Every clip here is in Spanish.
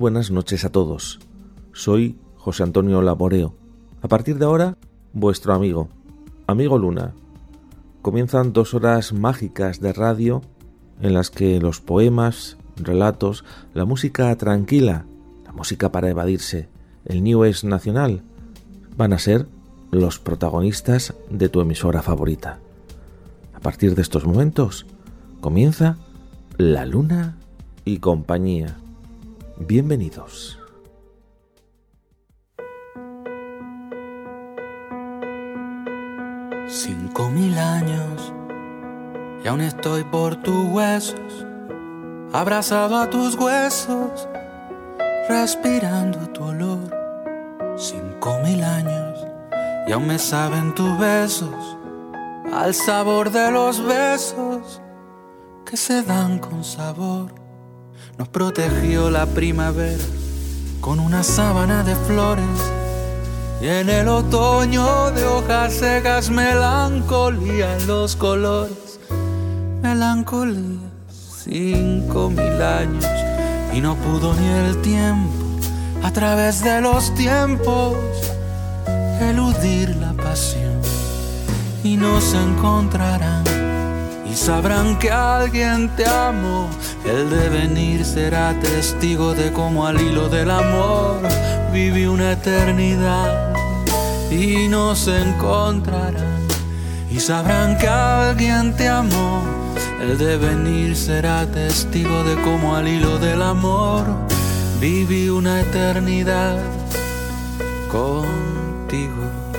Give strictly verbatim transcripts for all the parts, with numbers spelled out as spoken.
buenas noches a todos. Soy José Antonio Laboreo. A partir de ahora, vuestro amigo, amigo Luna. Comienzan dos horas mágicas de radio en las que los poemas, relatos, la música tranquila, la música para evadirse, el New Age nacional, van a ser los protagonistas de tu emisora favorita. A partir de estos momentos, comienza La Luna y compañía. Bienvenidos. Cinco mil años y aún estoy por tus huesos, abrazado a tus huesos, respirando tu olor. Cinco mil años y aún me saben tus besos, al sabor de los besos que se dan con sabor. Nos protegió la primavera con una sábana de flores, y en el otoño de hojas secas melancolía en los colores. Melancolía, cinco mil años y no pudo ni el tiempo a través de los tiempos eludir la pasión, y nos encontrarán y sabrán que alguien te amó. El devenir será testigo de cómo al hilo del amor viví una eternidad, y nos encontrarán y sabrán que alguien te amó. El devenir será testigo de cómo al hilo del amor viví una eternidad contigo.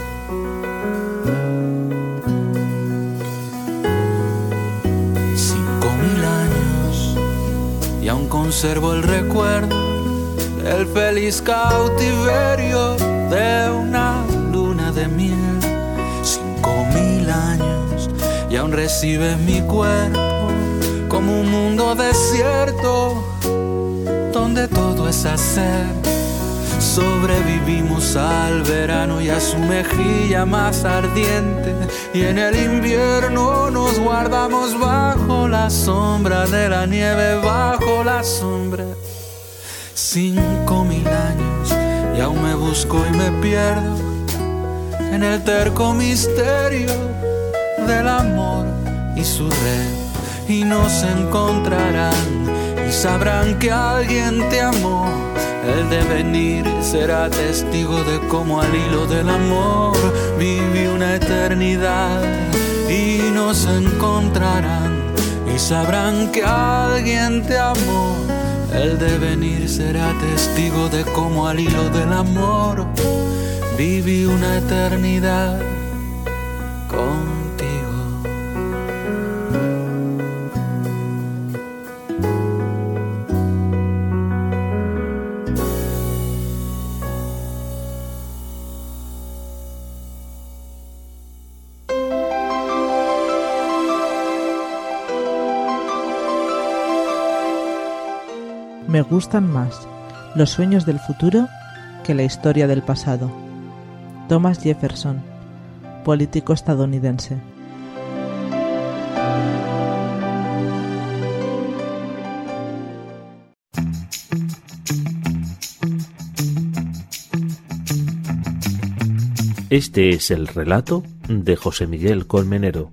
Y aún conservo el recuerdo del feliz cautiverio de una luna de miel. Cinco mil años y aún recibe mi cuerpo como un mundo desierto donde todo es hacer. Sobrevivimos al verano y a su mejilla más ardiente, y en el invierno nos guardamos bajo la sombra de la nieve, bajo la sombra. Cinco mil años y aún me busco y me pierdo en el terco misterio del amor y su red, y nos encontrarán y sabrán que alguien te amó. El devenir será testigo de cómo al hilo del amor viví una eternidad, y nos encontrarán y sabrán que alguien te amó. El devenir será testigo de cómo al hilo del amor viví una eternidad contigo. Me gustan más los sueños del futuro que la historia del pasado. Thomas Jefferson, político estadounidense. Este es el relato de José Miguel Colmenero.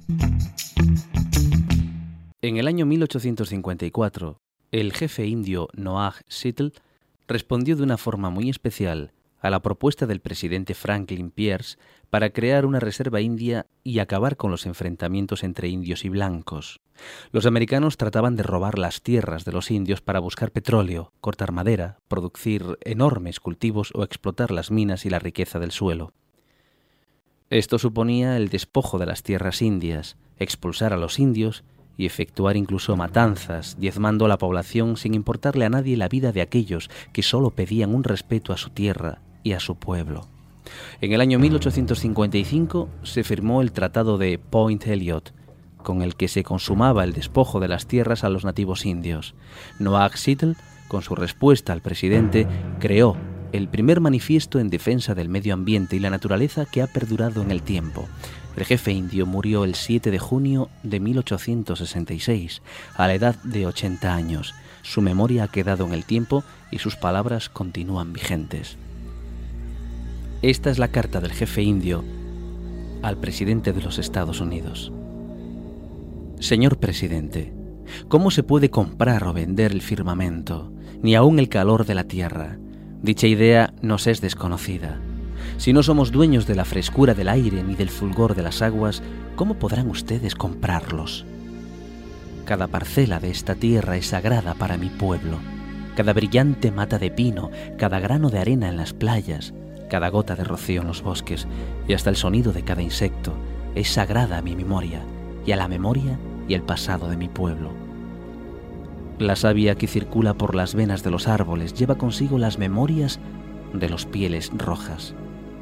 En el año mil ochocientos cincuenta y cuatro, el jefe indio Noah Seattle respondió de una forma muy especial a la propuesta del presidente Franklin Pierce para crear una reserva india y acabar con los enfrentamientos entre indios y blancos. Los americanos trataban de robar las tierras de los indios para buscar petróleo, cortar madera, producir enormes cultivos o explotar las minas y la riqueza del suelo. Esto suponía el despojo de las tierras indias, expulsar a los indios y efectuar incluso matanzas, diezmando a la población sin importarle a nadie la vida de aquellos que solo pedían un respeto a su tierra y a su pueblo. En el año mil ochocientos cincuenta y cinco se firmó el Tratado de Point Elliot, con el que se consumaba el despojo de las tierras a los nativos indios. Noah Seattle, con su respuesta al presidente, creó el primer manifiesto en defensa del medio ambiente y la naturaleza que ha perdurado en el tiempo. El jefe indio murió el siete de junio de mil ochocientos sesenta y seis, a la edad de ochenta años. Su memoria ha quedado en el tiempo y sus palabras continúan vigentes. Esta es la carta del jefe indio al presidente de los Estados Unidos. Señor presidente, ¿cómo se puede comprar o vender el firmamento, ni aun el calor de la tierra? Dicha idea nos es desconocida. Si no somos dueños de la frescura del aire ni del fulgor de las aguas, ¿cómo podrán ustedes comprarlos? Cada parcela de esta tierra es sagrada para mi pueblo. Cada brillante mata de pino, cada grano de arena en las playas, cada gota de rocío en los bosques y hasta el sonido de cada insecto es sagrada a mi memoria y a la memoria y el pasado de mi pueblo. La savia que circula por las venas de los árboles lleva consigo las memorias de los pieles rojas.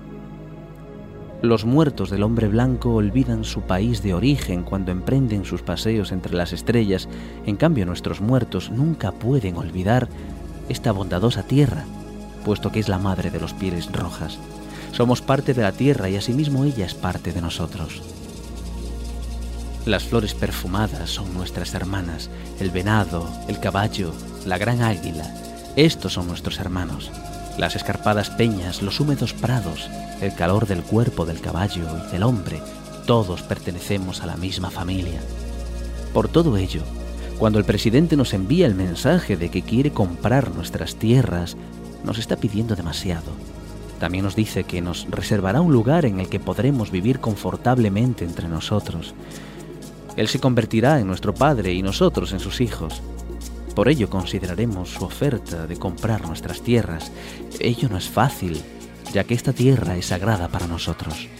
Los muertos del hombre blanco olvidan su país de origen cuando emprenden sus paseos entre las estrellas. En cambio, nuestros muertos nunca pueden olvidar esta bondadosa tierra, puesto que es la madre de los pieles rojas. Somos parte de la tierra y asimismo ella es parte de nosotros. Las flores perfumadas son nuestras hermanas, el venado, el caballo, la gran águila. Estos son nuestros hermanos. Las escarpadas peñas, los húmedos prados, el calor del cuerpo del caballo y del hombre, todos pertenecemos a la misma familia. Por todo ello, cuando el presidente nos envía el mensaje de que quiere comprar nuestras tierras, nos está pidiendo demasiado. También nos dice que nos reservará un lugar en el que podremos vivir confortablemente entre nosotros. Él se convertirá en nuestro padre y nosotros en sus hijos. Por ello consideraremos su oferta de comprar nuestras tierras. Ello no es fácil, ya que esta tierra es sagrada para nosotros.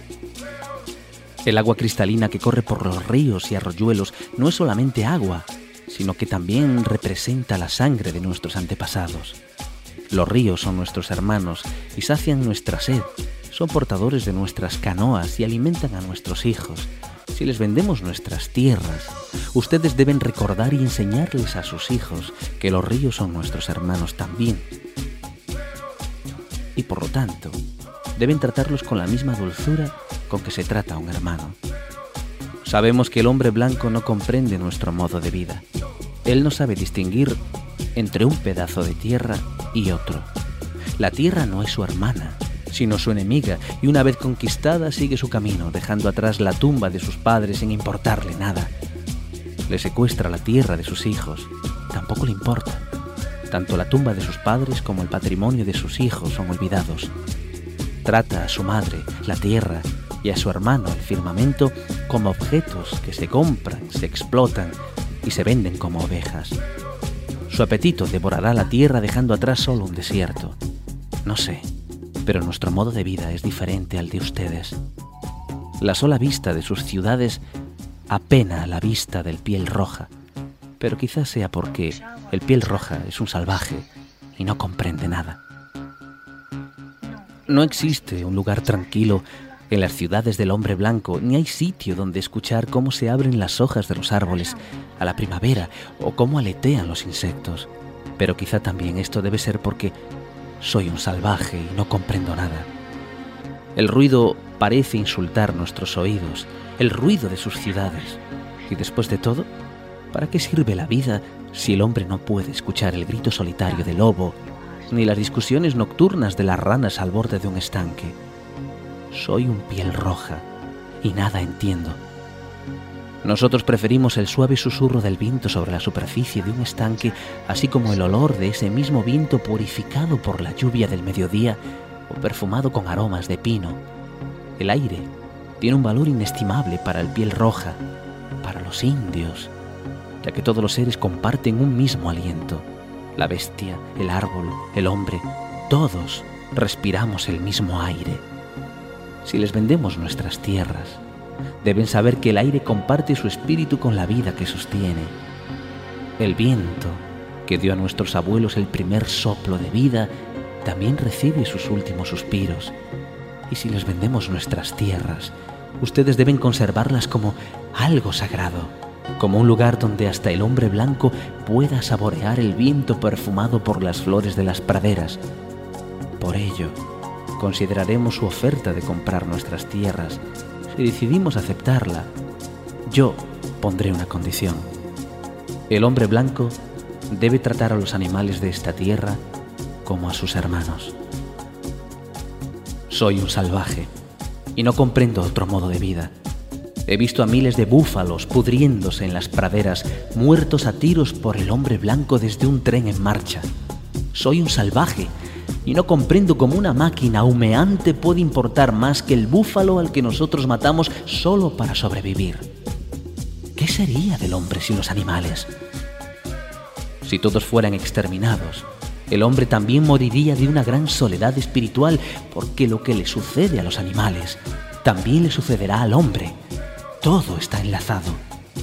El agua cristalina que corre por los ríos y arroyuelos no es solamente agua, sino que también representa la sangre de nuestros antepasados. Los ríos son nuestros hermanos y sacian nuestra sed, son portadores de nuestras canoas y alimentan a nuestros hijos. Si les vendemos nuestras tierras, ustedes deben recordar y enseñarles a sus hijos que los ríos son nuestros hermanos también. Y por lo tanto, deben tratarlos con la misma dulzura con que se trata a un hermano. Sabemos que el hombre blanco no comprende nuestro modo de vida. Él no sabe distinguir entre un pedazo de tierra y otro. La tierra no es su hermana, sino su enemiga, y una vez conquistada sigue su camino, dejando atrás la tumba de sus padres sin importarle nada. Le secuestra la tierra de sus hijos, tampoco le importa. Tanto la tumba de sus padres como el patrimonio de sus hijos son olvidados. Trata a su madre, la tierra, y a su hermano, el firmamento, como objetos que se compran, se explotan y se venden como ovejas. Su apetito devorará la tierra dejando atrás solo un desierto. No sé, pero nuestro modo de vida es diferente al de ustedes. La sola vista de sus ciudades apena a la vista del piel roja, pero quizás sea porque el piel roja es un salvaje y no comprende nada. No existe un lugar tranquilo en las ciudades del hombre blanco, ni hay sitio donde escuchar cómo se abren las hojas de los árboles a la primavera o cómo aletean los insectos. Pero quizá también esto debe ser porque soy un salvaje y no comprendo nada. El ruido parece insultar nuestros oídos, el ruido de sus ciudades. Y después de todo, ¿para qué sirve la vida si el hombre no puede escuchar el grito solitario del lobo, ni las discusiones nocturnas de las ranas al borde de un estanque? Soy un piel roja y nada entiendo. Nosotros preferimos el suave susurro del viento sobre la superficie de un estanque, así como el olor de ese mismo viento purificado por la lluvia del mediodía o perfumado con aromas de pino. El aire tiene un valor inestimable para el piel roja, para los indios, ya que todos los seres comparten un mismo aliento. La bestia, el árbol, el hombre, todos respiramos el mismo aire. Si les vendemos nuestras tierras, deben saber que el aire comparte su espíritu con la vida que sostiene. El viento, que dio a nuestros abuelos el primer soplo de vida, también recibe sus últimos suspiros. Y si les vendemos nuestras tierras, ustedes deben conservarlas como algo sagrado, como un lugar donde hasta el hombre blanco pueda saborear el viento perfumado por las flores de las praderas. Por ello, consideraremos su oferta de comprar nuestras tierras. Si decidimos aceptarla, yo pondré una condición. El hombre blanco debe tratar a los animales de esta tierra como a sus hermanos. Soy un salvaje y no comprendo otro modo de vida. He visto a miles de búfalos pudriéndose en las praderas, muertos a tiros por el hombre blanco desde un tren en marcha. Soy un salvaje y no comprendo cómo una máquina humeante puede importar más que el búfalo al que nosotros matamos solo para sobrevivir. ¿Qué sería del hombre sin los animales? Si todos fueran exterminados, el hombre también moriría de una gran soledad espiritual, porque lo que le sucede a los animales también le sucederá al hombre. Todo está enlazado.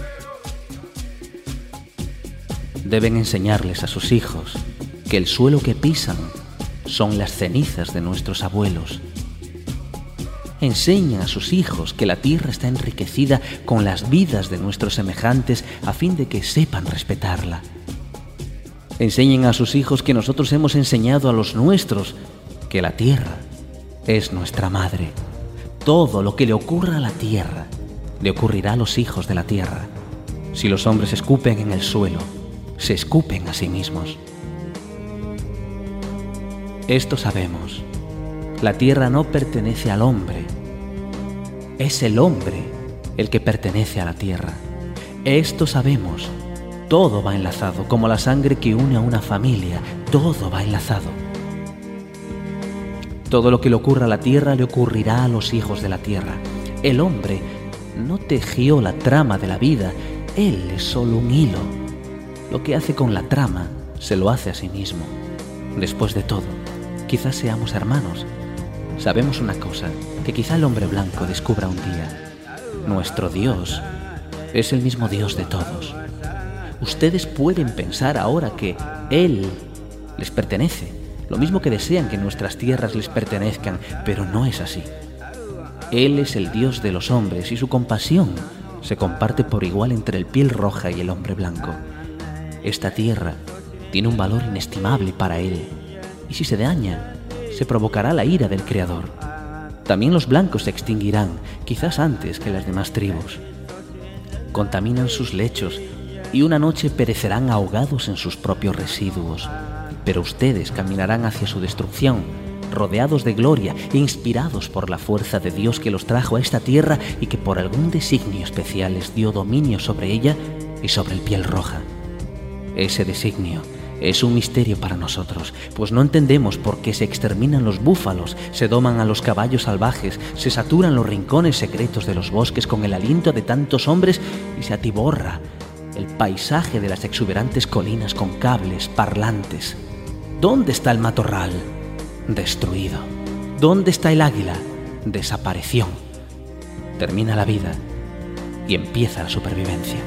Deben enseñarles a sus hijos que el suelo que pisan son las cenizas de nuestros abuelos. Enseñan a sus hijos que la tierra está enriquecida con las vidas de nuestros semejantes a fin de que sepan respetarla. Enseñen a sus hijos que nosotros hemos enseñado a los nuestros que la tierra es nuestra madre. Todo lo que le ocurra a la tierra le ocurrirá a los hijos de la tierra. Si los hombres escupen en el suelo, se escupen a sí mismos. Esto sabemos. La tierra no pertenece al hombre. Es el hombre el que pertenece a la tierra. Esto sabemos. Todo va enlazado, como la sangre que une a una familia. Todo va enlazado. Todo lo que le ocurra a la tierra le ocurrirá a los hijos de la tierra. El hombre no tejió la trama de la vida. Él es solo un hilo. Lo que hace con la trama se lo hace a sí mismo. Después de todo, quizás seamos hermanos. Sabemos una cosa, que quizá el hombre blanco descubra un día. Nuestro Dios es el mismo Dios de todos. Ustedes pueden pensar ahora que Él les pertenece, lo mismo que desean que nuestras tierras les pertenezcan, pero no es así. Él es el Dios de los hombres y su compasión se comparte por igual entre el piel roja y el hombre blanco. Esta tierra tiene un valor inestimable para Él, y si se daña, se provocará la ira del Creador. También los blancos se extinguirán, quizás antes que las demás tribus. Contaminan sus lechos y una noche perecerán ahogados en sus propios residuos. Pero ustedes caminarán hacia su destrucción, rodeados de gloria e inspirados por la fuerza de Dios que los trajo a esta tierra y que por algún designio especial les dio dominio sobre ella y sobre el piel roja. Ese designio es un misterio para nosotros, pues no entendemos por qué se exterminan los búfalos, se doman a los caballos salvajes, se saturan los rincones secretos de los bosques con el aliento de tantos hombres y se atiborra el paisaje de las exuberantes colinas con cables, parlantes. ¿Dónde está el matorral? Destruido. ¿Dónde está el águila? Desapareció. Termina la vida y empieza la supervivencia.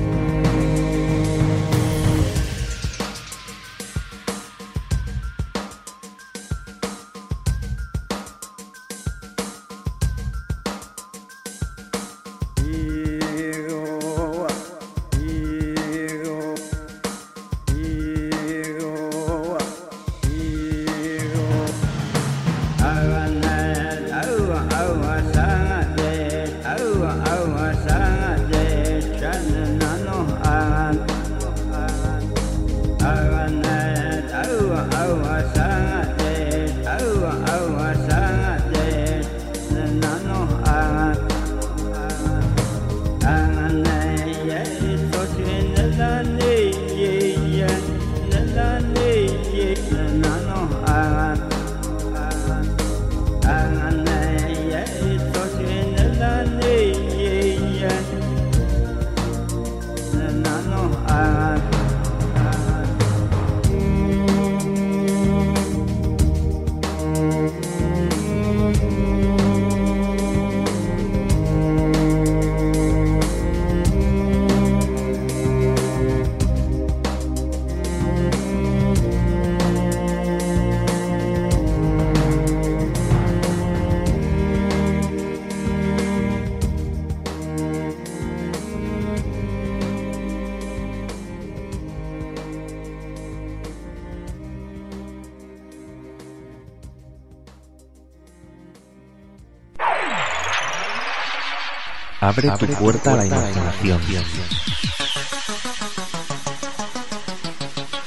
Abre, Abre tu puerta a la imaginación.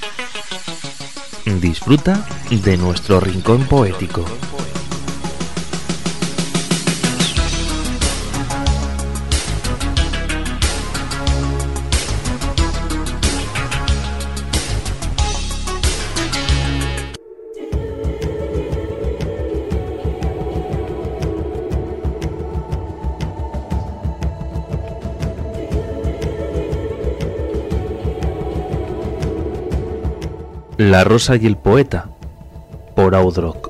disfruta de nuestro rincón poético. La rosa y el poeta, por Audrock.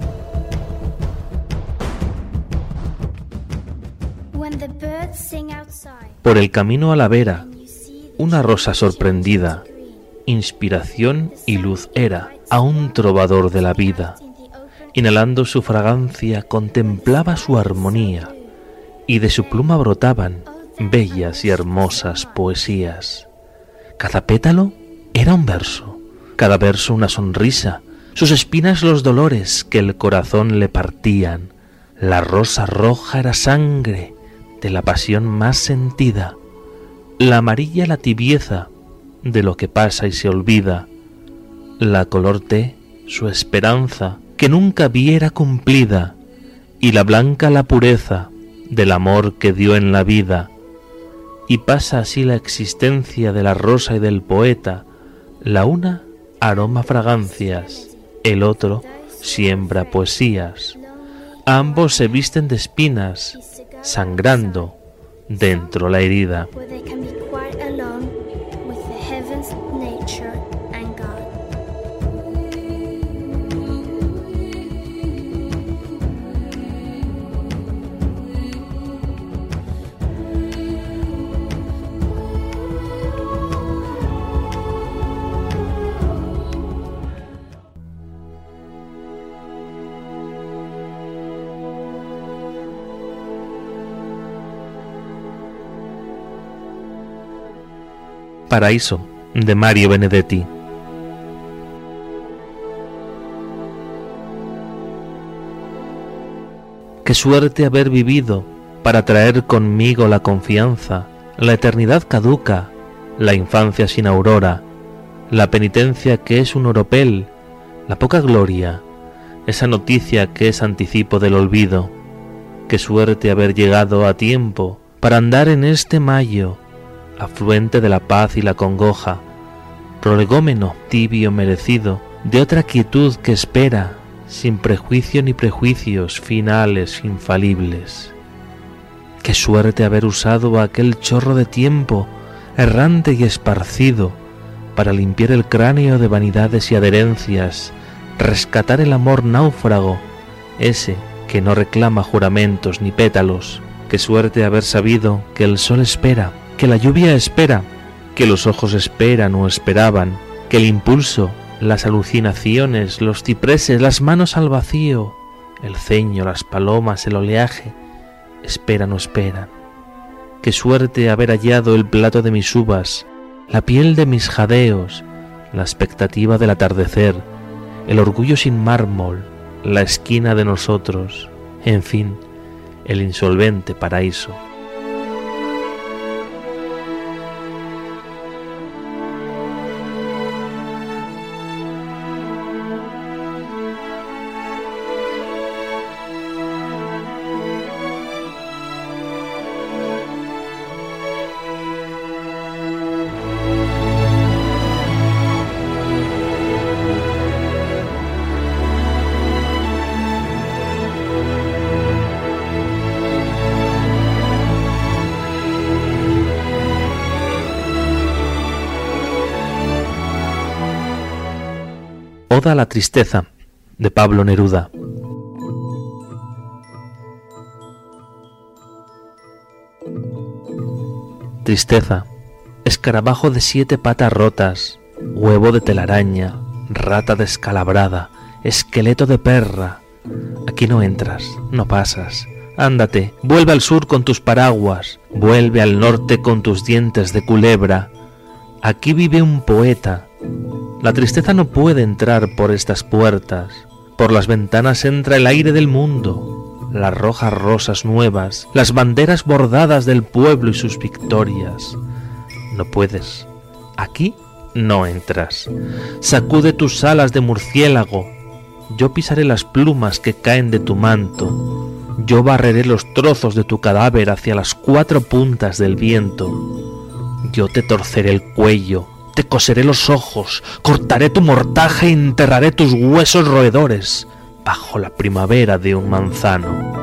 Por el camino a la vera, una rosa sorprendida, inspiración y luz era a un trovador de la vida. Inhalando su fragancia, contemplaba su armonía, y de su pluma brotaban bellas y hermosas poesías. Cada pétalo era un verso, cada verso una sonrisa, sus espinas los dolores que el corazón le partían. La rosa roja era sangre de la pasión más sentida, la amarilla la tibieza de lo que pasa y se olvida, la color té su esperanza que nunca viera cumplida, y la blanca la pureza del amor que dio en la vida. Y pasa así la existencia de la rosa y del poeta, la una aroma fragancias, el otro siembra poesías. Ambos se visten de espinas, sangrando dentro la herida. Paraíso, de Mario Benedetti. Qué suerte haber vivido para traer conmigo la confianza, la eternidad caduca, la infancia sin aurora, la penitencia que es un oropel, la poca gloria, esa noticia que es anticipo del olvido. Qué suerte haber llegado a tiempo para andar en este mayo, afluente de la paz y la congoja, prolegómeno tibio merecido de otra quietud que espera, sin prejuicio ni prejuicios finales infalibles. Qué suerte haber usado aquel chorro de tiempo errante y esparcido para limpiar el cráneo de vanidades y adherencias, rescatar el amor náufrago, ese que no reclama juramentos ni pétalos. Qué suerte haber sabido que el sol espera, que la lluvia espera, que los ojos esperan o esperaban, que el impulso, las alucinaciones, los cipreses, las manos al vacío, el ceño, las palomas, el oleaje, esperan o esperan. Qué suerte haber hallado el plato de mis uvas, la piel de mis jadeos, la expectativa del atardecer, el orgullo sin mármol, la esquina de nosotros, en fin, el insolvente paraíso. Oda a la tristeza, de Pablo Neruda. Tristeza, escarabajo de siete patas rotas, huevo de telaraña, rata descalabrada, esqueleto de perra. Aquí no entras, no pasas. Ándate, vuelve al sur con tus paraguas, vuelve al norte con tus dientes de culebra. Aquí vive un poeta. La tristeza no puede entrar por estas puertas. Por las ventanas entra el aire del mundo, las rojas rosas nuevas, las banderas bordadas del pueblo y sus victorias. No puedes. Aquí no entras. Sacude tus alas de murciélago. Yo pisaré las plumas que caen de tu manto. Yo barreré los trozos de tu cadáver hacia las cuatro puntas del viento. Yo te torceré el cuello, te coseré los ojos, cortaré tu mortaja y enterraré tus huesos roedores bajo la primavera de un manzano.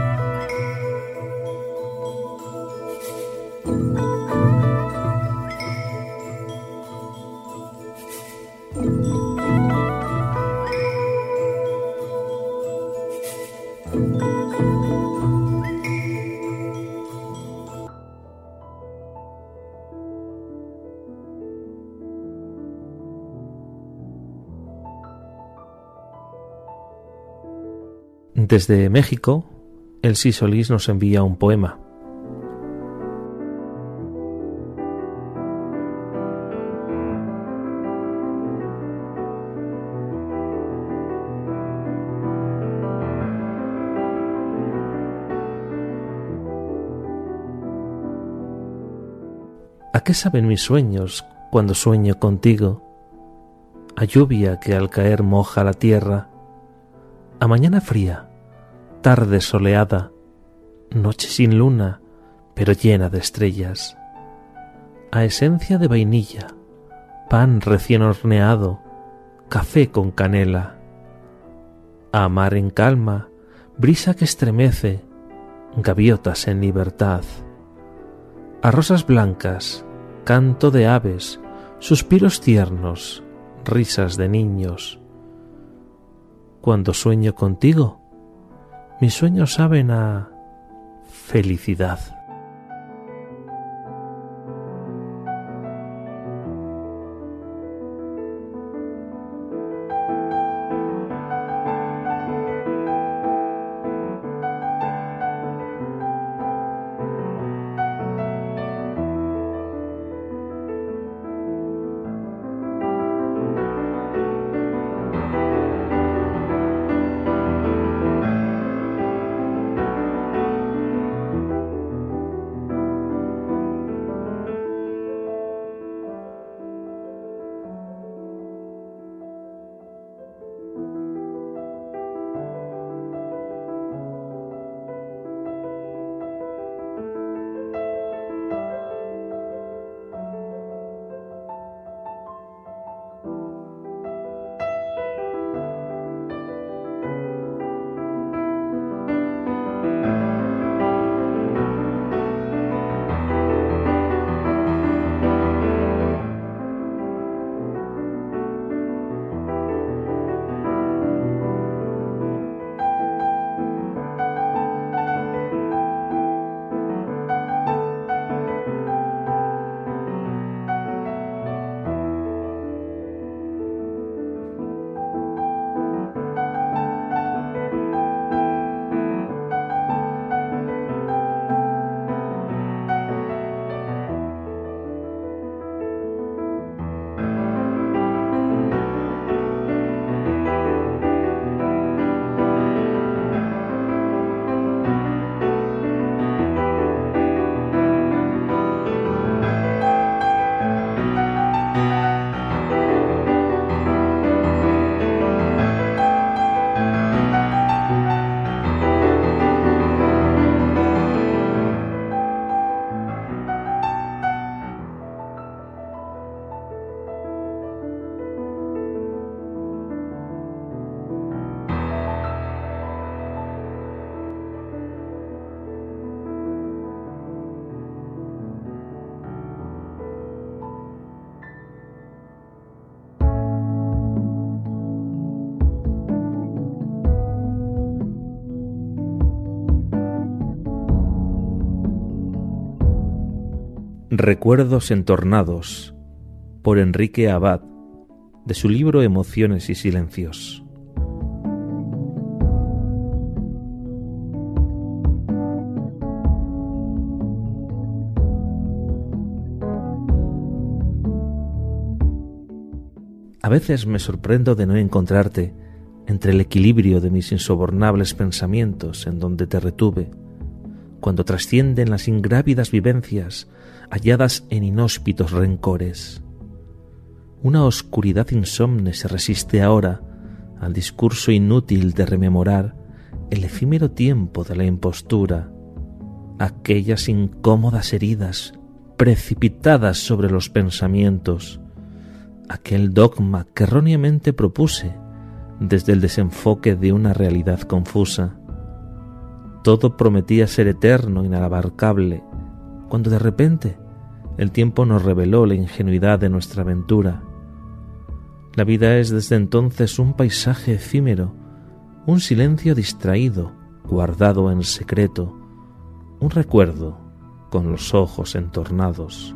Desde México, Elsie Solís nos envía un poema. ¿A qué saben mis sueños cuando sueño contigo? A lluvia que al caer moja la tierra, a mañana fría, tarde soleada, noche sin luna, pero llena de estrellas, a esencia de vainilla, pan recién horneado, café con canela, a mar en calma, brisa que estremece, gaviotas en libertad, a rosas blancas, canto de aves, suspiros tiernos, risas de niños. Cuando sueño contigo, mis sueños saben a felicidad. Recuerdos entornados, por Enrique Abad, de su libro Emociones y Silencios. A veces me sorprendo de no encontrarte entre el equilibrio de mis insobornables pensamientos en donde te retuve, cuando trascienden las ingrávidas vivencias halladas en inhóspitos rencores. Una oscuridad insomne se resiste ahora al discurso inútil de rememorar el efímero tiempo de la impostura, aquellas incómodas heridas precipitadas sobre los pensamientos, aquel dogma que erróneamente propuse desde el desenfoque de una realidad confusa. Todo prometía ser eterno, inabarcable, cuando de repente el tiempo nos reveló la ingenuidad de nuestra aventura. La vida es desde entonces un paisaje efímero, un silencio distraído, guardado en secreto, un recuerdo con los ojos entornados.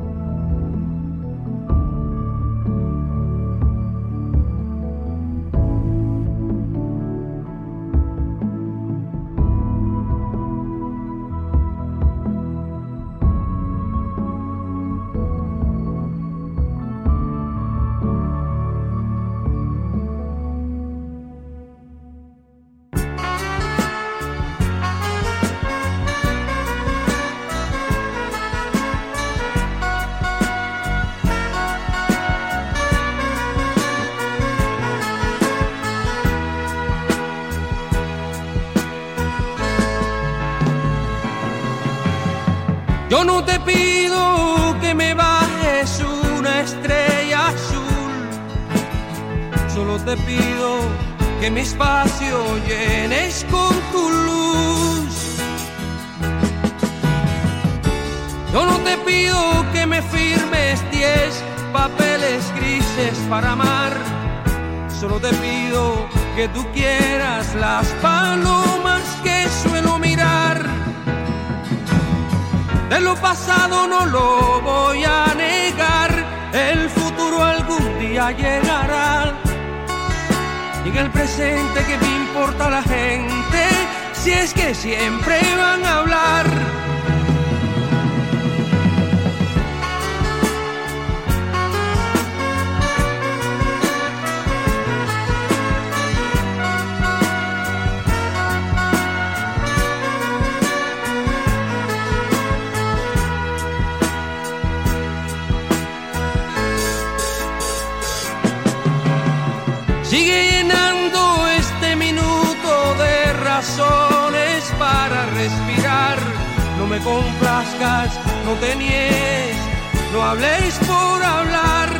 Yo no te pido que me bajes una estrella azul, solo te pido que mi espacio llenes con tu luz. Yo no te pido que me firmes diez papeles grises para amar, solo te pido que tú quieras las palomas que suelo mirar. De lo pasado no lo voy a negar, el futuro algún día llegará. Y en el presente, ¿qué me importa la gente si es que siempre van a hablar? Sigue llenando este minuto de razones para respirar. No me complazcas, no te niegues, no habléis por hablar.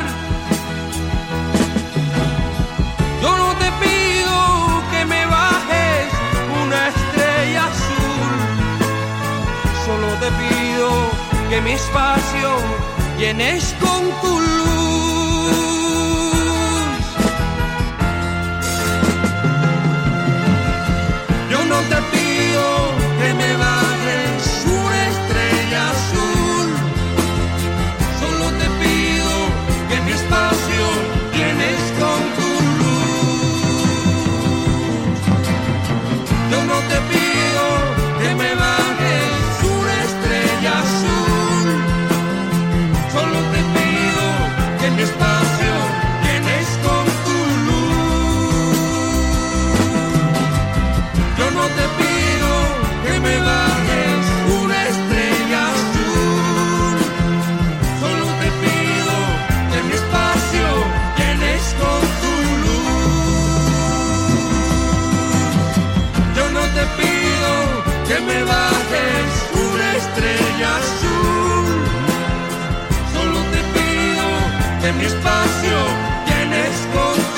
Yo no te pido que me bajes una estrella azul, solo te pido que mi espacio llenes con tu luz. No te pido que me bajes una estrella azul, solo te pido que mi espacio llenes con tu luz. Yo no te pido que me bajes una estrella azul, solo te pido que mi espacio llenes con tu luz. Yo no te pido que me bajes una estrella azul, solo te pido que mi espacio llenes con tu luz. Yo no te pido que me bajes una estrella azul, solo te pido que mi espacio llenes con tu luz.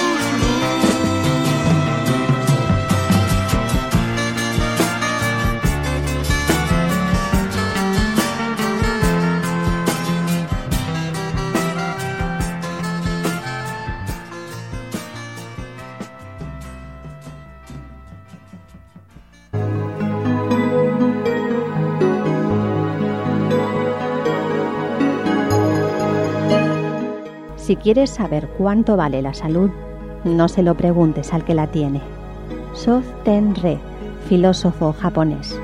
Si quieres saber cuánto vale la salud, no se lo preguntes al que la tiene. Soten Re, filósofo japonés.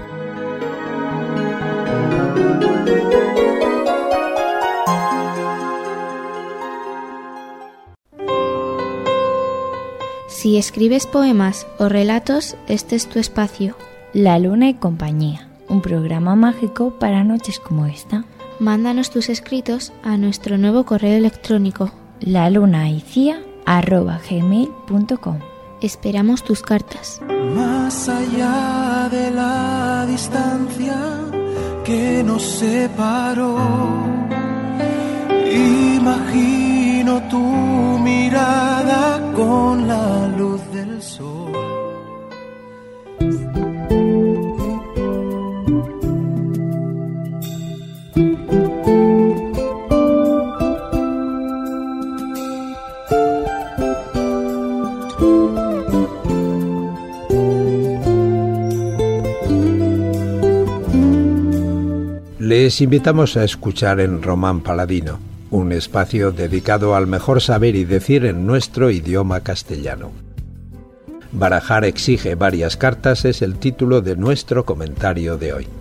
Si escribes poemas o relatos, este es tu espacio. La Luna y Compañía, un programa mágico para noches como esta. Mándanos tus escritos a nuestro nuevo correo electrónico lalunaicia arroba gmail punto com. Esperamos tus cartas. Más allá de la distancia que nos separó, imagino tu mirada con la luz del sol. Les invitamos a escuchar en Román Paladino, un espacio dedicado al mejor saber y decir en nuestro idioma castellano. Barajar exige varias cartas es el título de nuestro comentario de hoy.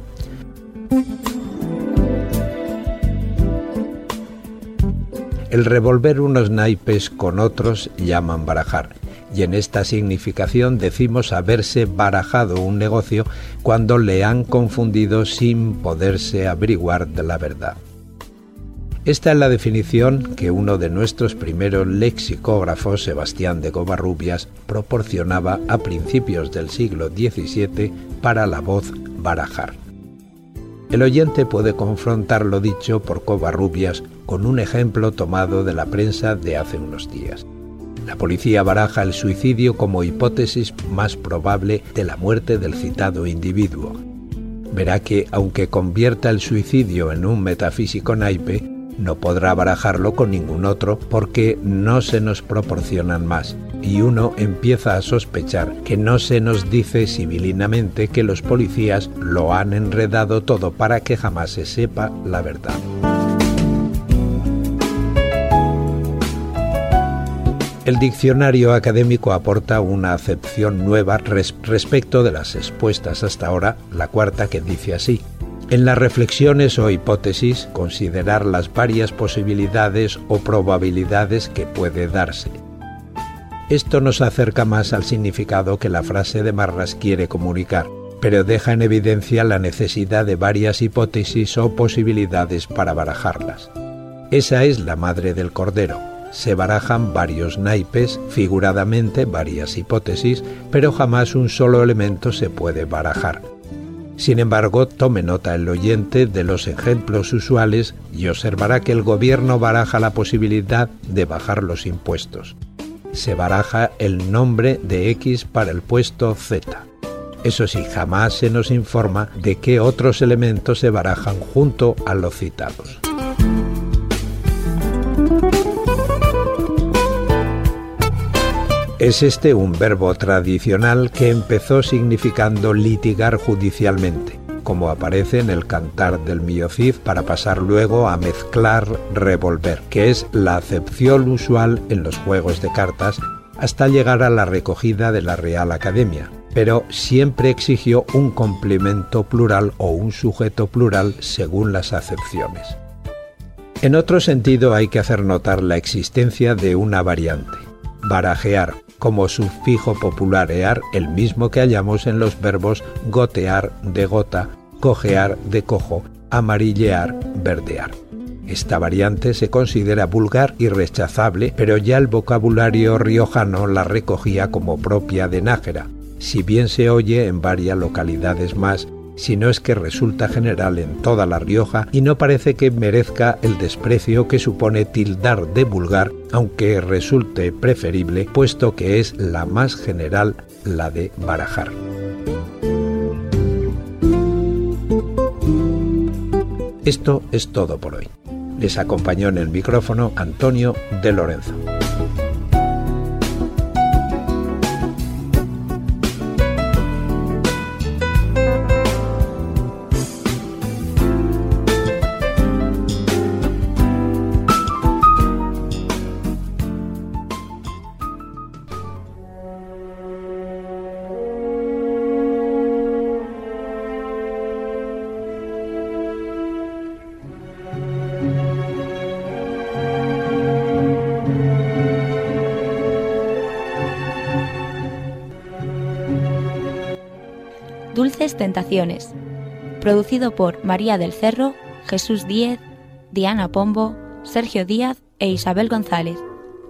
El revolver unos naipes con otros llaman barajar, y en esta significación decimos haberse barajado un negocio cuando le han confundido sin poderse averiguar de la verdad. Esta es la definición que uno de nuestros primeros lexicógrafos, Sebastián de Covarrubias, proporcionaba a principios del siglo diecisiete para la voz barajar. El oyente puede confrontar lo dicho por Covarrubias con un ejemplo tomado de la prensa de hace unos días. La policía baraja el suicidio como hipótesis más probable de la muerte del citado individuo. Verá que, aunque convierta el suicidio en un metafísico naipe, no podrá barajarlo con ningún otro porque no se nos proporcionan más, y uno empieza a sospechar que no se nos dice civilinamente que los policías lo han enredado todo para que jamás se sepa la verdad. El diccionario académico aporta una acepción nueva res- respecto de las expuestas hasta ahora, la cuarta, que dice así: en las reflexiones o hipótesis, considerar las varias posibilidades o probabilidades que puede darse. Esto nos acerca más al significado que la frase de Marras quiere comunicar, pero deja en evidencia la necesidad de varias hipótesis o posibilidades para barajarlas. Esa es la madre del cordero. Se barajan varios naipes, figuradamente varias hipótesis, pero jamás un solo elemento se puede barajar. Sin embargo, tome nota el oyente de los ejemplos usuales y observará que el gobierno baraja la posibilidad de bajar los impuestos. Se baraja el nombre de X para el puesto Z. Eso sí, jamás se nos informa de qué otros elementos se barajan junto a los citados. Es este un verbo tradicional que empezó significando litigar judicialmente, como aparece en el Cantar del Mío Cid, para pasar luego a mezclar revolver, que es la acepción usual en los juegos de cartas, hasta llegar a la recogida de la Real Academia, pero siempre exigió un complemento plural o un sujeto plural según las acepciones. En otro sentido hay que hacer notar la existencia de una variante: barajear, como sufijo popular ear, el mismo que hallamos en los verbos gotear de gota, cojear de cojo, amarillear, verdear. Esta variante se considera vulgar y rechazable, pero ya el vocabulario riojano la recogía como propia de Nájera, si bien se oye en varias localidades más, si no es que resulta general en toda La Rioja y no parece que merezca el desprecio que supone tildar de vulgar, aunque resulte preferible, puesto que es la más general, la de barajar. Esto es todo por hoy. Les acompañó en el micrófono Antonio de Lorenzo. Dulces Tentaciones, producido por María del Cerro, Jesús Díez, Diana Pombo, Sergio Díaz e Isabel González.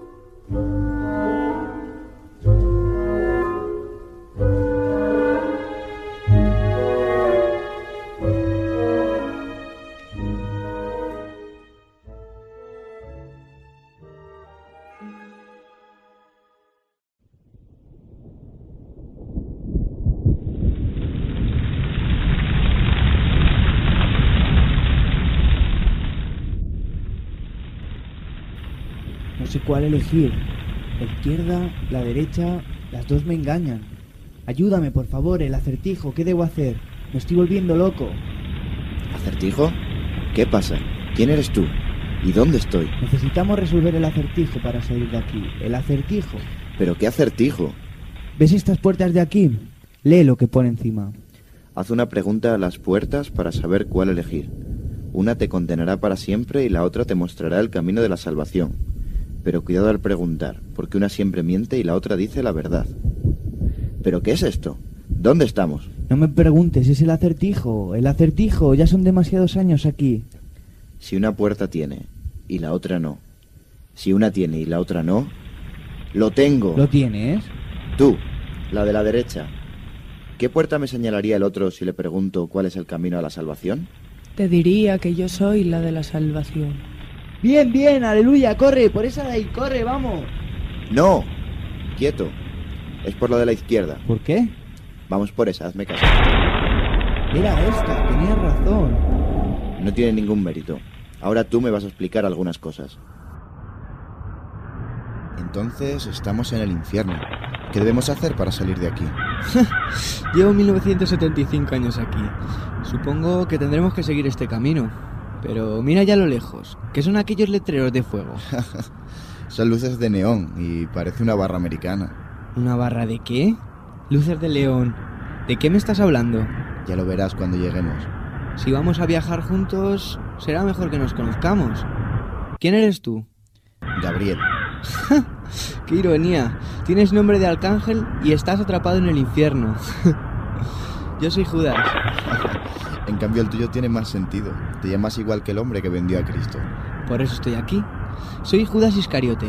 No sé cuál elegir. La izquierda, la derecha, las dos me engañan. Ayúdame, por favor, el acertijo, ¿qué debo hacer? Me estoy volviendo loco. ¿Acertijo? ¿Qué pasa? ¿Quién eres tú? ¿Y dónde estoy? Necesitamos resolver el acertijo para salir de aquí. El acertijo. ¿Pero qué acertijo? ¿Ves estas puertas de aquí? Lee lo que pone encima. Haz una pregunta a las puertas para saber cuál elegir. Una te condenará para siempre y la otra te mostrará el camino de la salvación. Pero cuidado al preguntar, porque una siempre miente y la otra dice la verdad. ¿Pero qué es esto? ¿Dónde estamos? No me preguntes, es el acertijo. El acertijo, ya son demasiados años aquí. Si una puerta tiene y la otra no. Si una tiene y la otra no. ¡Lo tengo! ¿Lo tienes? Tú, la de la derecha. ¿Qué puerta me señalaría el otro si le pregunto cuál es el camino a la salvación? Te diría que yo soy la de la salvación. Bien, bien, aleluya, corre, por esa de ahí, corre, vamos. ¡No! Quieto. Es por la de la izquierda. ¿Por qué? Vamos por esa, hazme caso. Era esta, tenías razón. No tiene ningún mérito. Ahora tú me vas a explicar algunas cosas. Entonces estamos en el infierno. ¿Qué debemos hacer para salir de aquí? Llevo mil novecientos setenta y cinco años aquí. Supongo que tendremos que seguir este camino. Pero mira ya a lo lejos. ¿Qué son aquellos letreros de fuego? Son luces de neón y parece una barra americana. ¿Una barra de qué? Luces de león. ¿De qué me estás hablando? Ya lo verás cuando lleguemos. Si vamos a viajar juntos, será mejor que nos conozcamos. ¿Quién eres tú? Gabriel. ¡Qué ironía! Tienes nombre de arcángel y estás atrapado en el infierno. Yo soy Judas. En cambio el tuyo tiene más sentido. Te llamas igual que el hombre que vendió a Cristo. Por eso estoy aquí. Soy Judas Iscariote.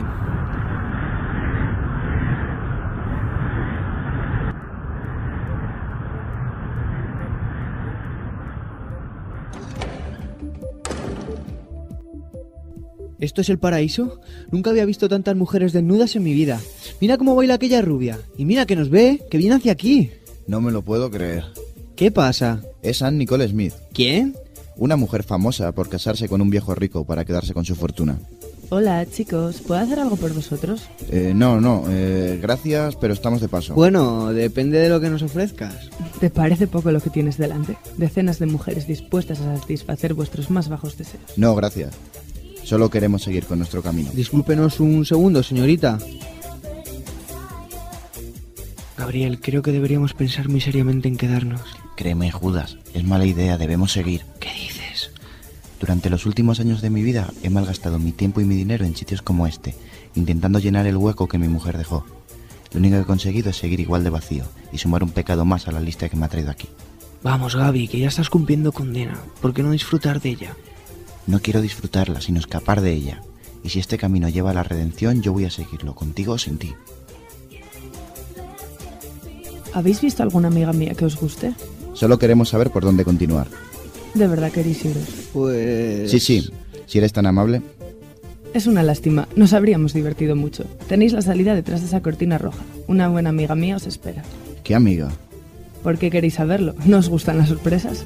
¿Esto es el paraíso? Nunca había visto tantas mujeres desnudas en mi vida. Mira cómo baila aquella rubia. Y mira que nos ve, que viene hacia aquí. No me lo puedo creer. ¿Qué pasa? Es Anne Nicole Smith. ¿Quién? Una mujer famosa por casarse con un viejo rico para quedarse con su fortuna. Hola, chicos, ¿puedo hacer algo por vosotros? Eh, no, no, eh, gracias, pero estamos de paso. Bueno, depende de lo que nos ofrezcas. ¿Te parece poco lo que tienes delante? Decenas de mujeres dispuestas a satisfacer vuestros más bajos deseos. No, gracias. Solo queremos seguir con nuestro camino. Discúlpenos un segundo, señorita. Gabriel, creo que deberíamos pensar muy seriamente en quedarnos. Créeme, Judas, es mala idea, debemos seguir. ¿Qué dices? Durante los últimos años de mi vida he malgastado mi tiempo y mi dinero en sitios como este, intentando llenar el hueco que mi mujer dejó. Lo único que he conseguido es seguir igual de vacío y sumar un pecado más a la lista que me ha traído aquí. Vamos, Gaby, que ya estás cumpliendo condena. ¿Por qué no disfrutar de ella? No quiero disfrutarla, sino escapar de ella. Y si este camino lleva a la redención, yo voy a seguirlo, contigo o sin ti. ¿Habéis visto alguna amiga mía que os guste? Solo queremos saber por dónde continuar. ¿De verdad queréis iros? Pues... Sí, sí, si eres tan amable. Es una lástima, nos habríamos divertido mucho. Tenéis la salida detrás de esa cortina roja. Una buena amiga mía os espera. ¿Qué amiga? ¿Por qué queréis saberlo? ¿No os gustan las sorpresas?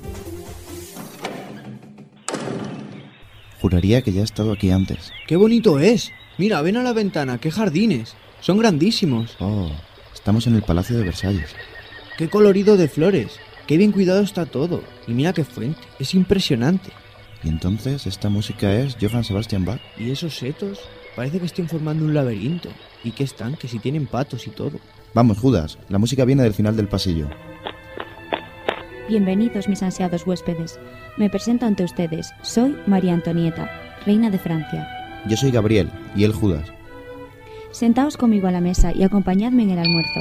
Juraría que ya he estado aquí antes. ¡Qué bonito es! Mira, ven a la ventana, qué jardines. Son grandísimos. Oh, estamos en el Palacio de Versalles. ¡Qué colorido de flores! ¡Qué bien cuidado está todo! Y mira qué fuente, es impresionante. ¿Y entonces esta música es Johann Sebastian Bach? ¿Y esos setos? Parece que estén formando un laberinto. ¿Y qué están? Que si tienen patos y todo. Vamos, Judas, la música viene del final del pasillo. Bienvenidos, mis ansiados huéspedes. Me presento ante ustedes. Soy María Antonieta, reina de Francia. Yo soy Gabriel, y él Judas. Sentaos conmigo a la mesa y acompañadme en el almuerzo.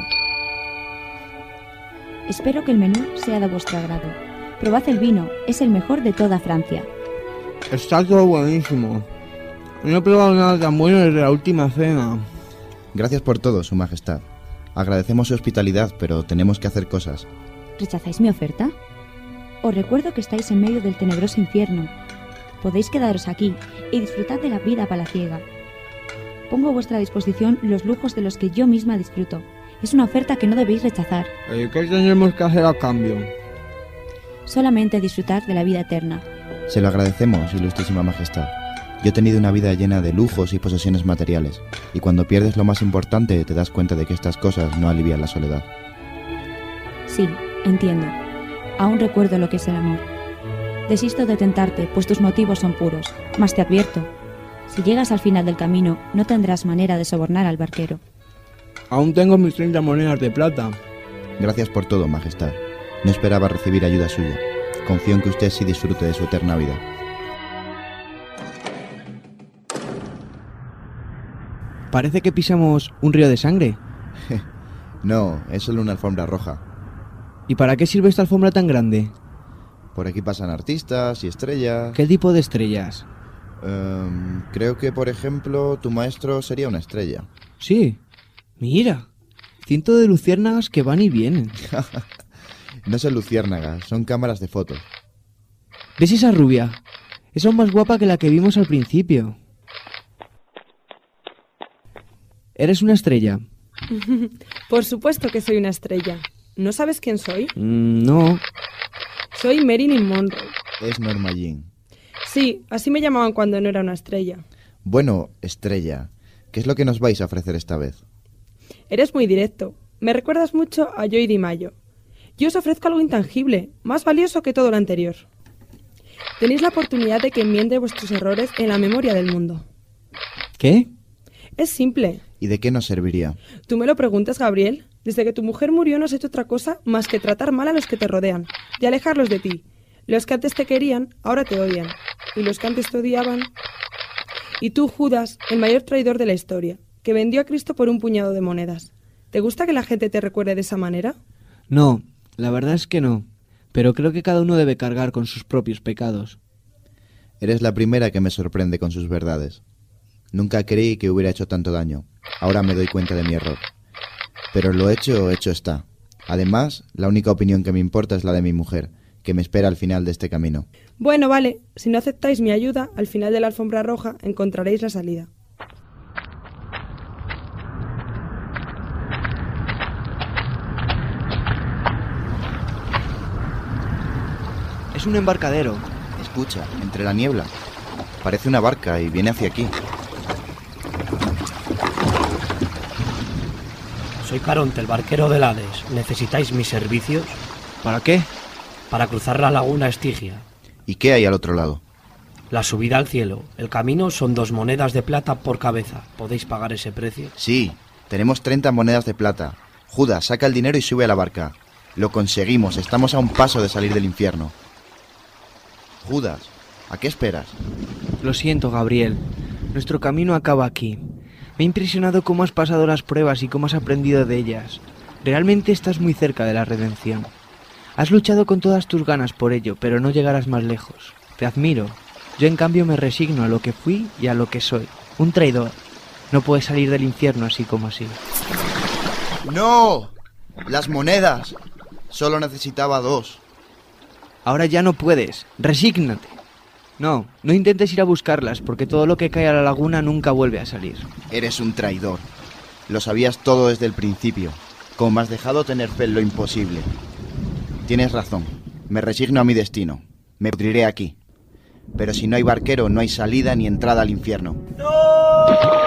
Espero que el menú sea de vuestro agrado. Probad el vino, es el mejor de toda Francia. Está todo buenísimo. No he probado nada tan bueno desde la última cena. Gracias por todo, Su Majestad. Agradecemos su hospitalidad, pero tenemos que hacer cosas. ¿Rechazáis mi oferta? Os recuerdo que estáis en medio del tenebroso infierno. Podéis quedaros aquí y disfrutar de la vida palaciega. Pongo a vuestra disposición los lujos de los que yo misma disfruto. Es una oferta que no debéis rechazar. ¿Y qué tenemos que hacer a cambio? Solamente disfrutar de la vida eterna. Se lo agradecemos, Ilustrísima Majestad. Yo he tenido una vida llena de lujos y posesiones materiales, y cuando pierdes lo más importante te das cuenta de que estas cosas no alivian la soledad. Sí, entiendo. Aún recuerdo lo que es el amor. Desisto de tentarte, pues tus motivos son puros, mas te advierto. Si llegas al final del camino, no tendrás manera de sobornar al barquero. Aún tengo mis treinta monedas de plata. Gracias por todo, Majestad. No esperaba recibir ayuda suya. Confío en que usted sí disfrute de su eterna vida. Parece que pisamos un río de sangre. No, es solo una alfombra roja. ¿Y para qué sirve esta alfombra tan grande? Por aquí pasan artistas y estrellas. ¿Qué tipo de estrellas? Um, creo que, por ejemplo, tu maestro sería una estrella. Sí. Mira, cientos de luciérnagas que van y vienen. No son luciérnagas, son cámaras de fotos. ¿Ves esa rubia? Es aún más guapa que la que vimos al principio. ¿Eres una estrella? Por supuesto que soy una estrella. ¿No sabes quién soy? Mm, no. Soy Marilyn Monroe. Es Norma Jean. Sí, así me llamaban cuando no era una estrella. Bueno, estrella, ¿qué es lo que nos vais a ofrecer esta vez? Eres muy directo. Me recuerdas mucho a Joy DiMaggio. Yo os ofrezco algo intangible, más valioso que todo lo anterior. Tenéis la oportunidad de que enmiende vuestros errores en la memoria del mundo. ¿Qué? Es simple. ¿Y de qué nos serviría? ¿Tú me lo preguntas, Gabriel? Desde que tu mujer murió no has hecho otra cosa más que tratar mal a los que te rodean y alejarlos de ti. Los que antes te querían, ahora te odian. Y los que antes te odiaban... Y tú, Judas, el mayor traidor de la historia, que vendió a Cristo por un puñado de monedas. ¿Te gusta que la gente te recuerde de esa manera? No, la verdad es que no. Pero creo que cada uno debe cargar con sus propios pecados. Eres la primera que me sorprende con sus verdades. Nunca creí que hubiera hecho tanto daño. Ahora me doy cuenta de mi error. Pero lo hecho, hecho está. Además, la única opinión que me importa es la de mi mujer, que me espera al final de este camino. Bueno, vale. Si no aceptáis mi ayuda, al final de la alfombra roja encontraréis la salida. Es un embarcadero. Escucha, entre la niebla. Parece una barca y viene hacia aquí. Soy Caronte, el barquero del Hades. ¿Necesitáis mis servicios? ¿Para qué? Para cruzar la laguna Estigia. ¿Y qué hay al otro lado? La subida al cielo. El camino son dos monedas de plata por cabeza. ¿Podéis pagar ese precio? Sí, tenemos treinta monedas de plata. Judas, saca el dinero y sube a la barca. Lo conseguimos, estamos a un paso de salir del infierno. Judas, ¿a qué esperas? Lo siento, Gabriel. Nuestro camino acaba aquí. Me ha impresionado cómo has pasado las pruebas y cómo has aprendido de ellas. Realmente estás muy cerca de la redención. Has luchado con todas tus ganas por ello, pero no llegarás más lejos. Te admiro. Yo, en cambio, me resigno a lo que fui y a lo que soy. Un traidor. No puedes salir del infierno así como así. ¡No! ¡Las monedas! Solo necesitaba dos. Ahora ya no puedes. Resígnate. No, no intentes ir a buscarlas, porque todo lo que cae a la laguna nunca vuelve a salir. Eres un traidor. Lo sabías todo desde el principio. Como me has dejado tener fe en lo imposible. Tienes razón. Me resigno a mi destino. Me pudriré aquí. Pero si no hay barquero, no hay salida ni entrada al infierno. ¡No!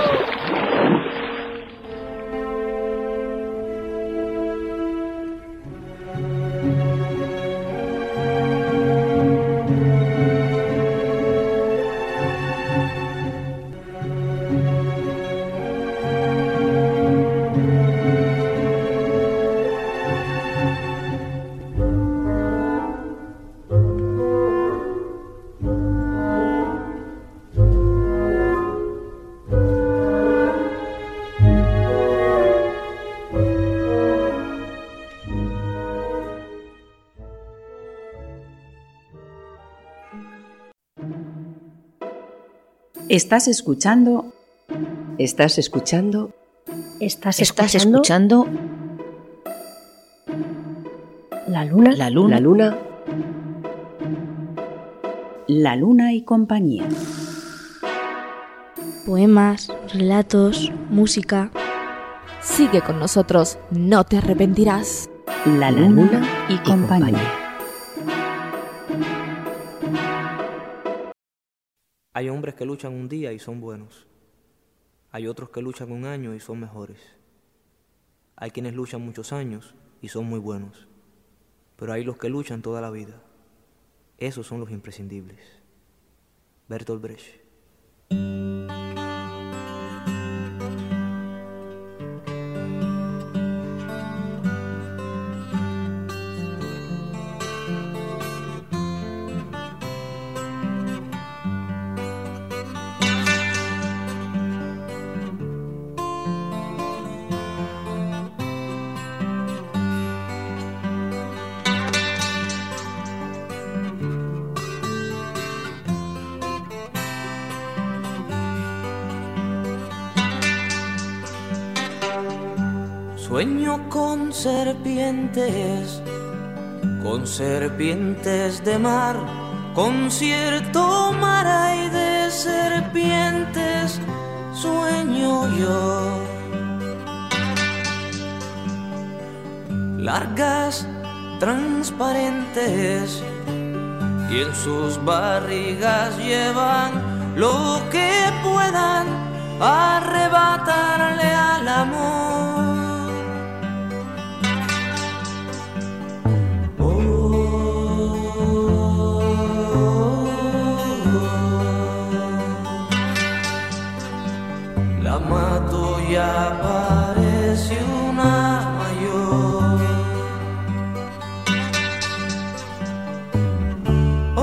Estás escuchando. Estás escuchando. Estás Estás escuchando. escuchando. La luna. La luna. La luna. La luna y compañía. Poemas, relatos, música. Sigue con nosotros, no te arrepentirás. La luna, La luna y, y compañía. compañía. Hay hombres que luchan un día y son buenos. Hay otros que luchan un año y son mejores. Hay quienes luchan muchos años y son muy buenos. Pero hay los que luchan toda la vida. Esos son los imprescindibles. Bertolt Brecht. Sueño con serpientes, con serpientes de mar, con cierto mar hay de serpientes, sueño yo. Largas, transparentes, y en sus barrigas llevan lo que puedan arrebatarle al amor. La mato y aparece una mayor. Oh,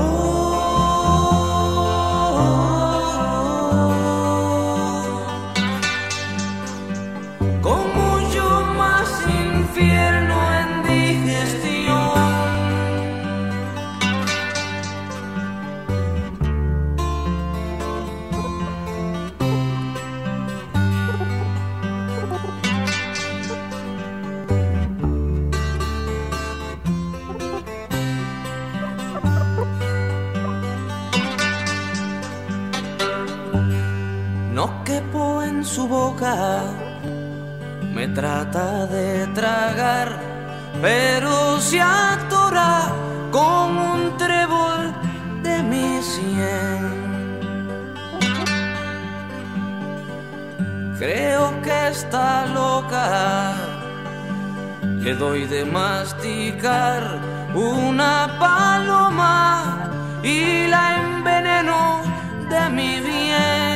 con mucho más infierno en digestión. No quepo en su boca, me trata de tragar, pero se atora con un trébol de mi sien. Creo que está loca, le doy de masticar una paloma y la enveneno de mi bien.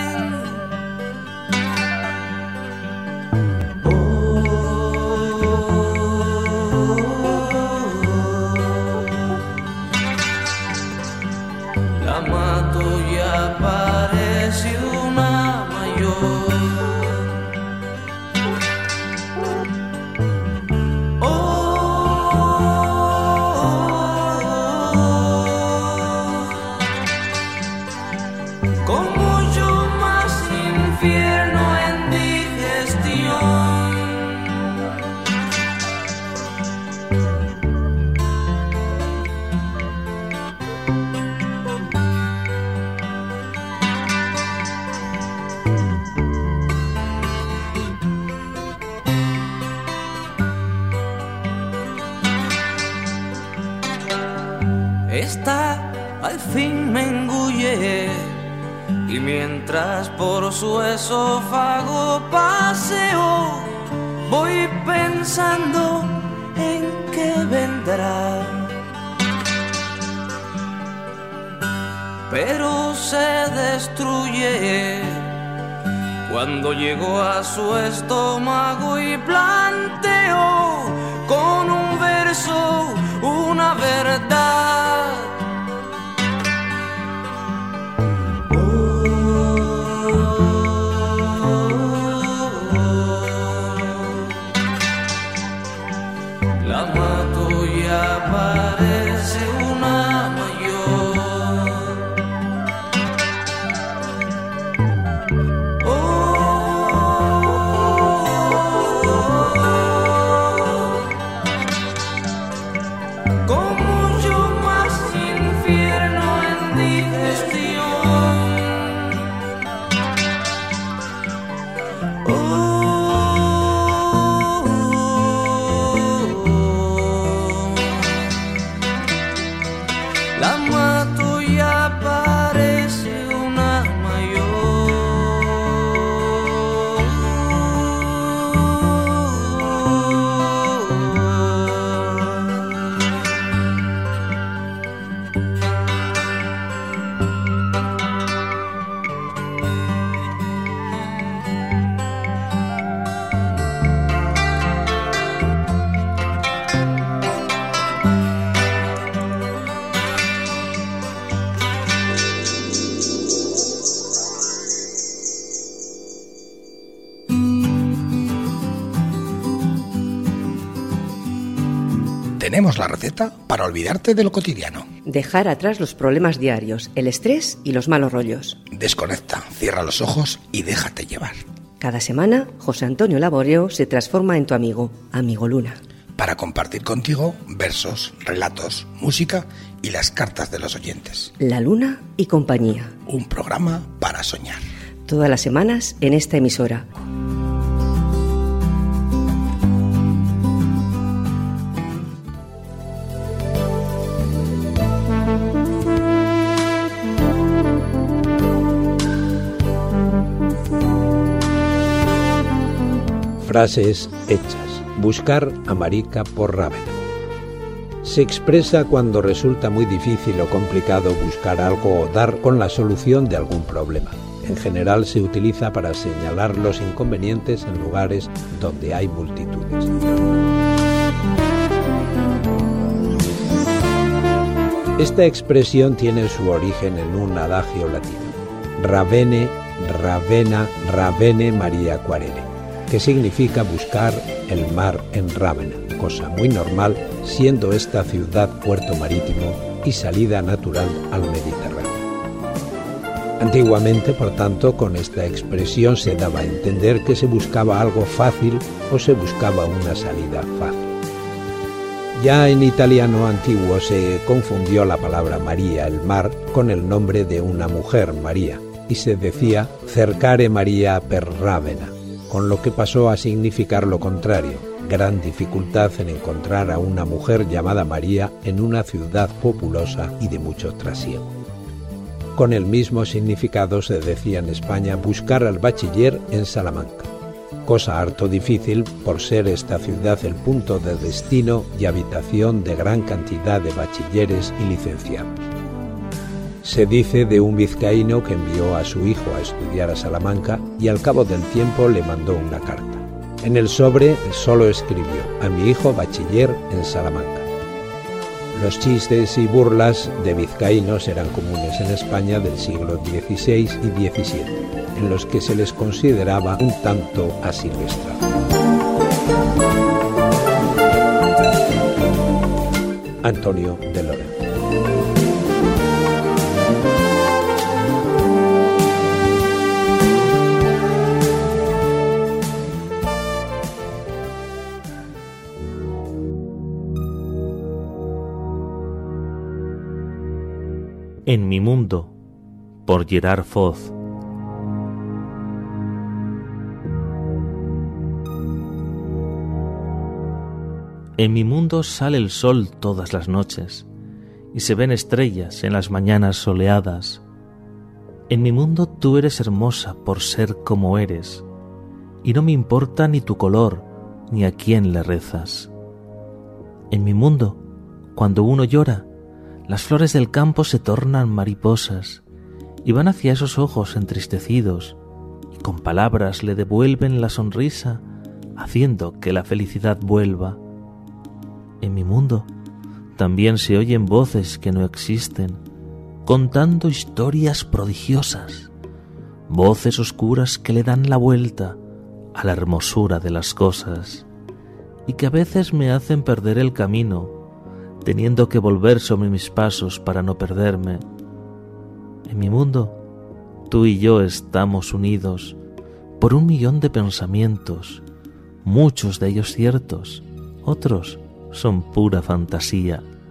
La mato y aparece una mayor. Oh, con mucho más infierno en digestión. Esta al fin me engulle y mientras por su esófago paseo voy pensando en qué vendrá. Pero se destruye cuando llego a su estómago y planteo con un verso una verdad. La mato y aparece una mayor. con mucho más infierno en digestión. Oh, la mato ya parece una mayor. Tenemos la receta para olvidarte de lo cotidiano. Dejar atrás los problemas diarios, el estrés y los malos rollos. Desconecta, cierra los ojos y déjate llevar. Cada semana, José Antonio Laboreo se transforma en tu amigo, Amigo Luna. Para compartir contigo versos, relatos, música y las cartas de los oyentes. La Luna y compañía. Un programa para soñar. Todas las semanas en esta emisora. Frases hechas. Buscar a Marica por Rávena. Se expresa cuando resulta muy difícil o complicado buscar algo o dar con la solución de algún problema. En general se utiliza para señalar los inconvenientes en lugares donde hay multitudes. Esta expresión tiene su origen en un adagio latino. Ravene, Ravena, Ravene Maria Quarere, que significa buscar el mar en Rávena, cosa muy normal siendo esta ciudad puerto marítimo y salida natural al Mediterráneo. Antiguamente, por tanto, con esta expresión se daba a entender que se buscaba algo fácil o se buscaba una salida fácil. Ya en italiano antiguo se confundió la palabra María, el mar, con el nombre de una mujer, María, y se decía cercare Maria per Rávena, con lo que pasó a significar lo contrario, gran dificultad en encontrar a una mujer llamada María en una ciudad populosa y de mucho trasiego. Con el mismo significado se decía en España buscar al bachiller en Salamanca, cosa harto difícil por ser esta ciudad el punto de destino y habitación de gran cantidad de bachilleres y licenciados. Se dice de un vizcaíno que envió a su hijo a estudiar a Salamanca y al cabo del tiempo le mandó una carta. En el sobre solo escribió: a mi hijo bachiller en Salamanca. Los chistes y burlas de vizcaínos eran comunes en España del siglo dieciséis y diecisiete, en los que se les consideraba un tanto asilvestrados. Antonio de Lorenzo. En mi mundo, por Gerard Foz. En mi mundo sale el sol todas las noches y se ven estrellas en las mañanas soleadas. En mi mundo tú eres hermosa por ser como eres y no me importa ni tu color ni a quién le rezas. En mi mundo, cuando uno llora, las flores del campo se tornan mariposas y van hacia esos ojos entristecidos y con palabras le devuelven la sonrisa, haciendo que la felicidad vuelva. En mi mundo también se oyen voces que no existen, contando historias prodigiosas, voces oscuras que le dan la vuelta a la hermosura de las cosas y que a veces me hacen perder el camino, teniendo que volver sobre mis pasos para no perderme. En mi mundo, tú y yo estamos unidos por un millón de pensamientos, muchos de ellos ciertos, otros son pura fantasía.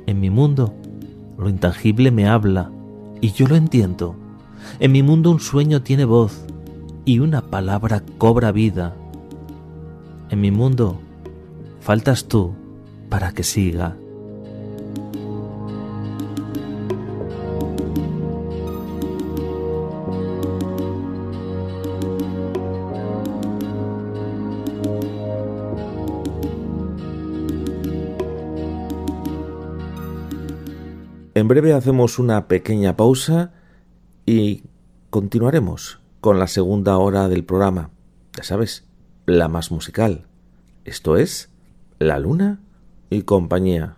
En mi mundo, lo intangible me habla y yo lo entiendo. En mi mundo un sueño tiene voz y una palabra cobra vida. En mi mundo, faltas tú para que siga. En breve hacemos una pequeña pausa y continuaremos con la segunda hora del programa. Ya sabes, la más musical. Esto es La Luna y Compañía.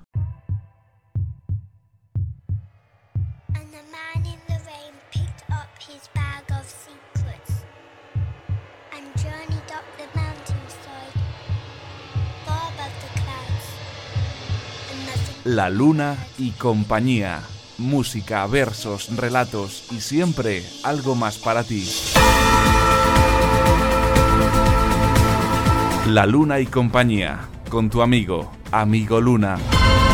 La Luna y Compañía. Música, versos, relatos y siempre algo más para ti. La Luna y Compañía, con tu amigo, Amigo Luna.